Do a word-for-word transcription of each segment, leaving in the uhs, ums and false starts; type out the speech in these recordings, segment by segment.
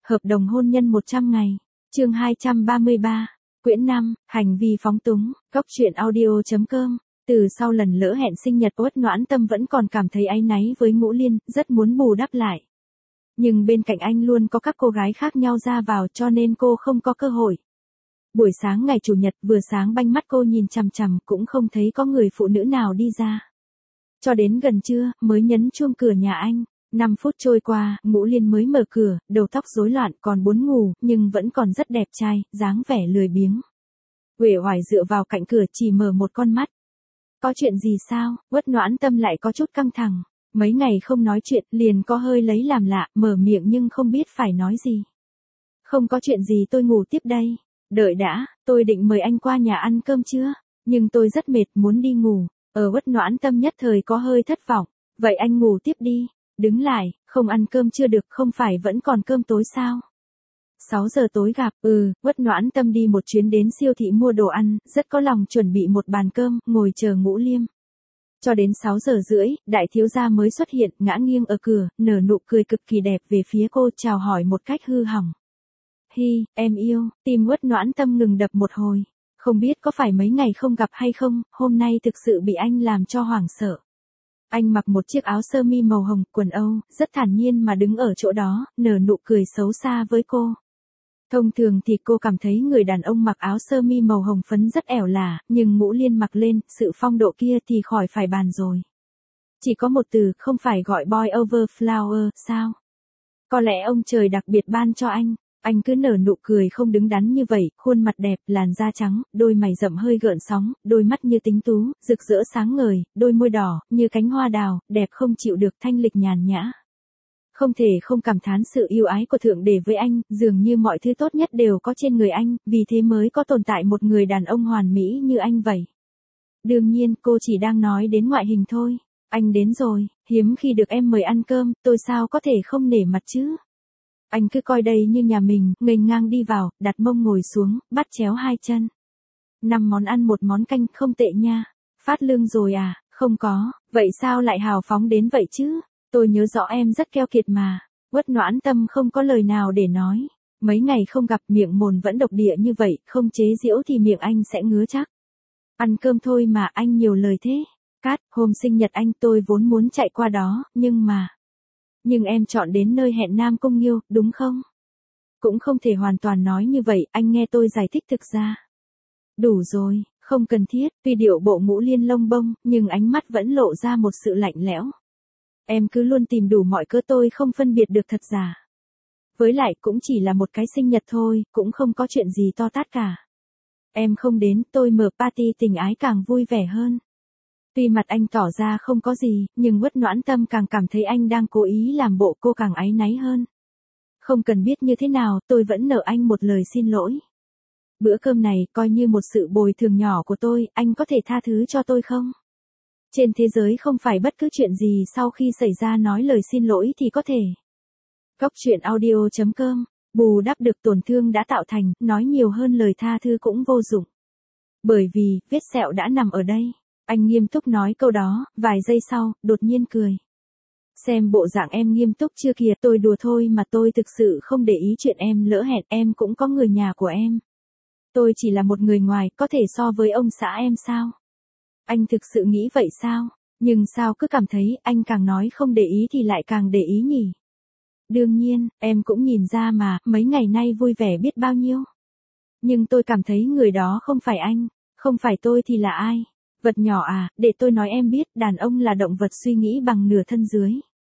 Hợp đồng hôn nhân một trăm ngày. Chương hai trăm ba mươi ba. Quyển năm, hành vi phóng túng. Góc truyện audio chấm com. Từ sau lần lỡ hẹn sinh nhật, Uất Noãn Tâm vẫn còn cảm thấy áy náy với Ngũ Liên, rất muốn bù đắp lại. Nhưng bên cạnh anh luôn có các cô gái khác nhau ra vào, cho nên cô không có cơ hội. Buổi sáng ngày Chủ nhật vừa sáng banh mắt cô nhìn chằm chằm, cũng không thấy có người phụ nữ nào đi ra. Cho đến gần trưa, mới nhấn chuông cửa nhà anh. năm phút trôi qua, Ngũ Liên mới mở cửa, đầu tóc rối loạn, còn muốn ngủ, nhưng vẫn còn rất đẹp trai, dáng vẻ lười biếng. Uể oải dựa vào cạnh cửa, chỉ mở một con mắt. Có chuyện gì sao? Uất Noãn Tâm lại có chút căng thẳng. Mấy ngày không nói chuyện, liền có hơi lấy làm lạ, mở miệng nhưng không biết phải nói gì. Không có chuyện gì, tôi ngủ tiếp đây. Đợi đã, tôi định mời anh qua nhà ăn cơm trưa, nhưng tôi rất mệt, muốn đi ngủ. Ở Uất Noãn Tâm nhất thời có hơi thất vọng. Vậy anh ngủ tiếp đi. Đứng lại, không ăn cơm chưa được, không phải vẫn còn cơm tối sao? sáu giờ tối gặp, ừ, Uất Noãn Tâm đi một chuyến đến siêu thị mua đồ ăn, rất có lòng chuẩn bị một bàn cơm, ngồi chờ Ngũ Liêm. Cho đến sáu giờ rưỡi, đại thiếu gia mới xuất hiện, ngã nghiêng ở cửa, nở nụ cười cực kỳ đẹp về phía cô, chào hỏi một cách hư hỏng. Hi, em yêu, tim Uất Noãn Tâm ngừng đập một hồi. Không biết có phải mấy ngày không gặp hay không, hôm nay thực sự bị anh làm cho hoảng sợ. Anh mặc một chiếc áo sơ mi màu hồng, quần Âu, rất thản nhiên mà đứng ở chỗ đó, nở nụ cười xấu xa với cô. Thông thường thì cô cảm thấy người đàn ông mặc áo sơ mi màu hồng phấn rất ẻo lả, nhưng Ngũ Liên mặc lên, sự phong độ kia thì khỏi phải bàn rồi. Chỉ có một từ, không phải gọi boy over flower, sao? Có lẽ ông trời đặc biệt ban cho anh. Anh cứ nở nụ cười không đứng đắn như vậy, khuôn mặt đẹp, làn da trắng, đôi mày rậm hơi gợn sóng, đôi mắt như tính tú, rực rỡ sáng ngời, đôi môi đỏ, như cánh hoa đào, đẹp không chịu được, thanh lịch nhàn nhã. Không thể không cảm thán sự yêu ái của Thượng Đế với anh, dường như mọi thứ tốt nhất đều có trên người anh, vì thế mới có tồn tại một người đàn ông hoàn mỹ như anh vậy. Đương nhiên, cô chỉ đang nói đến ngoại hình thôi. Anh đến rồi, hiếm khi được em mời ăn cơm, tôi sao có thể không nể mặt chứ? Anh cứ coi đây như nhà mình, nghênh ngang đi vào, đặt mông ngồi xuống, bắt chéo hai chân. Năm món ăn một món canh, không tệ nha. Phát lương rồi à? Không có, vậy sao lại hào phóng đến vậy chứ? Tôi nhớ rõ em rất keo kiệt mà. Uất Noãn Tâm không có lời nào để nói. Mấy ngày không gặp, miệng mồm vẫn độc địa như vậy, không chế giễu thì miệng anh sẽ ngứa chắc. Ăn cơm thôi mà, anh nhiều lời thế. Cát, hôm sinh nhật anh tôi vốn muốn chạy qua đó, nhưng mà... Nhưng em chọn đến nơi hẹn Nam Cung Nghiêu, đúng không? Cũng không thể hoàn toàn nói như vậy, anh nghe tôi giải thích thực ra. Đủ rồi, không cần thiết, tuy điệu bộ Ngũ Liên lông bông, nhưng ánh mắt vẫn lộ ra một sự lạnh lẽo. Em cứ luôn tìm đủ mọi cớ, tôi không phân biệt được thật giả. Với lại cũng chỉ là một cái sinh nhật thôi, cũng không có chuyện gì to tát cả. Em không đến, tôi mở party tình ái càng vui vẻ hơn. Tuy mặt anh tỏ ra không có gì, nhưng Uất Noãn Tâm càng cảm thấy anh đang cố ý làm bộ, cô càng áy náy hơn. Không cần biết như thế nào, tôi vẫn nợ anh một lời xin lỗi. Bữa cơm này coi như một sự bồi thường nhỏ của tôi, anh có thể tha thứ cho tôi không? Trên thế giới không phải bất cứ chuyện gì sau khi xảy ra nói lời xin lỗi thì có thể. Góc truyện audio chấm com. Bù đắp được tổn thương đã tạo thành, nói nhiều hơn lời tha thứ cũng vô dụng. Bởi vì, vết sẹo đã nằm ở đây. Anh nghiêm túc nói câu đó, vài giây sau, đột nhiên cười. Xem bộ dạng em nghiêm túc chưa kìa, tôi đùa thôi mà, tôi thực sự không để ý chuyện em lỡ hẹn, em cũng có người nhà của em. Tôi chỉ là một người ngoài, có thể so với ông xã em sao? Anh thực sự nghĩ vậy sao? Nhưng sao cứ cảm thấy, anh càng nói không để ý thì lại càng để ý nhỉ? Đương nhiên, em cũng nhìn ra mà, mấy ngày nay vui vẻ biết bao nhiêu. Nhưng tôi cảm thấy người đó không phải anh, không phải tôi thì là ai? Vật nhỏ à, để tôi nói em biết, đàn ông là động vật suy nghĩ bằng nửa thân dưới.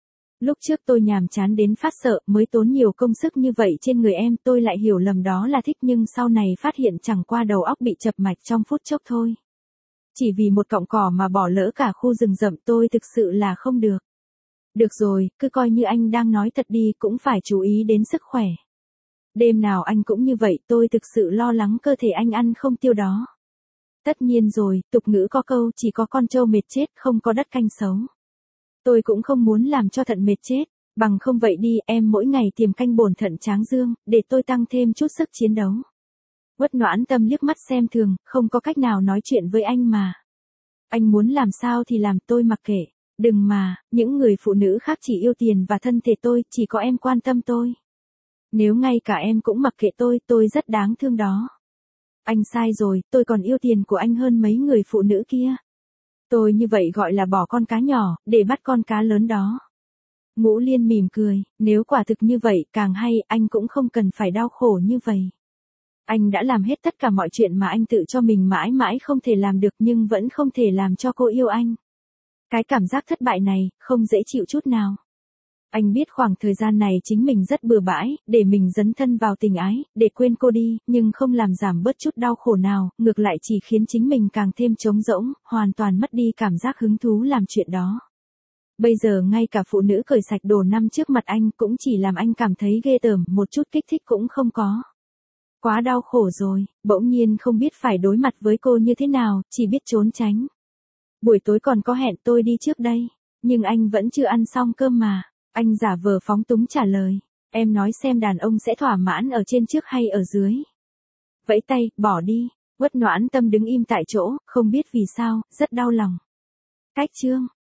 Lúc trước tôi nhàm chán đến phát sợ, mới tốn nhiều công sức như vậy trên người em, tôi lại hiểu lầm đó là thích, nhưng sau này phát hiện chẳng qua đầu óc bị chập mạch trong phút chốc thôi. Chỉ vì một cọng cỏ mà bỏ lỡ cả khu rừng rậm, tôi thực sự là không được. Được rồi, cứ coi như anh đang nói thật đi, cũng phải chú ý đến sức khỏe. Đêm nào anh cũng như vậy, tôi thực sự lo lắng cơ thể anh ăn không tiêu đó. Tất nhiên rồi, tục ngữ có câu chỉ có con trâu mệt chết, không có đất canh xấu. Tôi cũng không muốn làm cho thận mệt chết, bằng không vậy đi, em mỗi ngày tiềm canh bổn thận tráng dương, để tôi tăng thêm chút sức chiến đấu. Uất Noãn Tâm liếc mắt xem thường, không có cách nào nói chuyện với anh mà. Anh muốn làm sao thì làm, tôi mặc kệ. Đừng mà, những người phụ nữ khác chỉ yêu tiền và thân thể tôi, chỉ có em quan tâm tôi. Nếu ngay cả em cũng mặc kệ tôi, tôi rất đáng thương đó. Anh sai rồi, tôi còn yêu tiền của anh hơn mấy người phụ nữ kia. Tôi như vậy gọi là bỏ con cá nhỏ, để bắt con cá lớn đó. Ngũ Liên mỉm cười, nếu quả thực như vậy, càng hay, anh cũng không cần phải đau khổ như vậy. Anh đã làm hết tất cả mọi chuyện mà anh tự cho mình mãi mãi không thể làm được nhưng vẫn không thể làm cho cô yêu anh. Cái cảm giác thất bại này, không dễ chịu chút nào. Anh biết khoảng thời gian này chính mình rất bừa bãi, để mình dấn thân vào tình ái, để quên cô đi, nhưng không làm giảm bớt chút đau khổ nào, ngược lại chỉ khiến chính mình càng thêm trống rỗng, hoàn toàn mất đi cảm giác hứng thú làm chuyện đó. Bây giờ ngay cả phụ nữ cởi sạch đồ năm trước mặt anh cũng chỉ làm anh cảm thấy ghê tởm, một chút kích thích cũng không có. Quá đau khổ rồi, bỗng nhiên không biết phải đối mặt với cô như thế nào, chỉ biết trốn tránh. Buổi tối còn có hẹn, tôi đi trước đây, nhưng anh vẫn chưa ăn xong cơm mà. Anh giả vờ phóng túng trả lời, em nói xem đàn ông sẽ thỏa mãn ở trên trước hay ở dưới. Vẫy tay, bỏ đi, Uất Noãn Tâm đứng im tại chỗ, không biết vì sao, rất đau lòng. Cách chương